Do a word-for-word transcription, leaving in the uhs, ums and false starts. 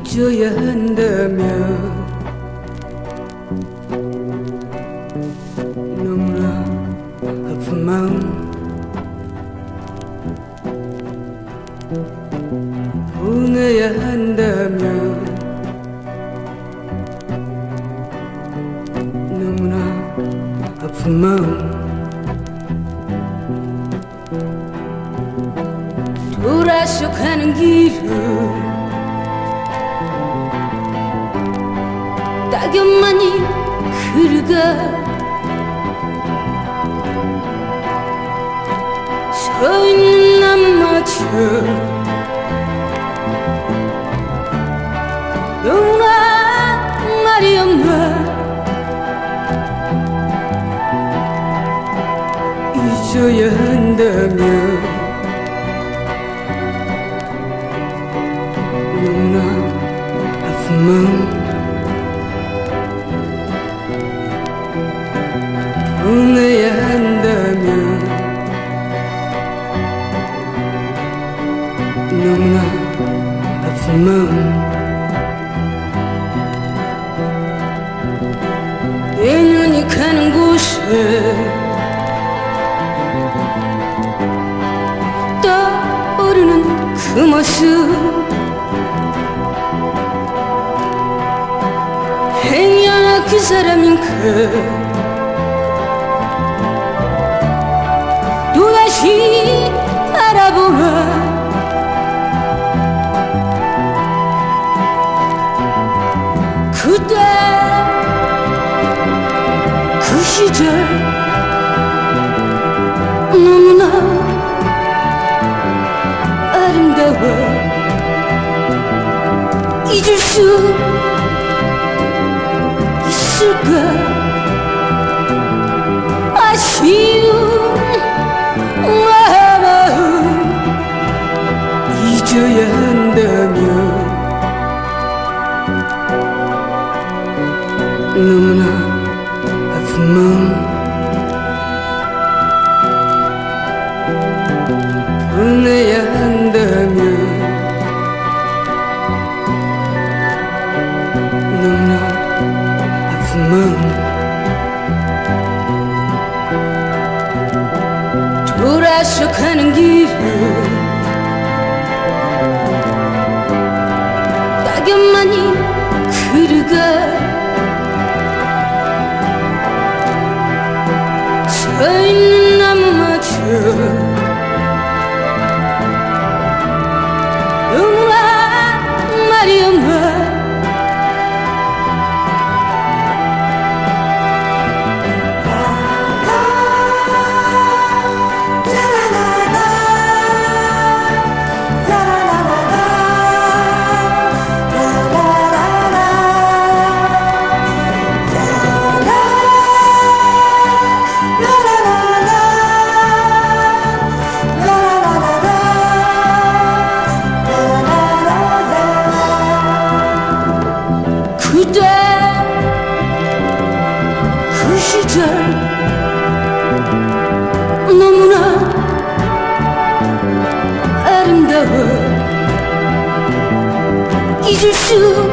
잊어야 한다면 너무나 아픈 마음 보내야 한다면 너무나 아픈 마음 돌아서 가는 길을 낙엽만이 흐르가 서 있는 나무마저 너무나 말이 없나 잊어야 한다면 너무나 아픈 마음 보내야 한다면 너무나 아픈 마음 내년이 가는 곳에 떠오르는 그 모습 행여나 그 사람인가 또다시 알아보아 그때 그 시절 너무나 아름다워 잊을 수 있을까 아쉬운 마음 잊어야 한다면 너무나 아픈 마음 보내야 한다면 너무나 아픈 마음 돌아서 가는 길을 낙엽만이 흐르가 서 있는 나무마저 너무나 말이 없나 그때 그 시절 너무나 아름다워 잊을 수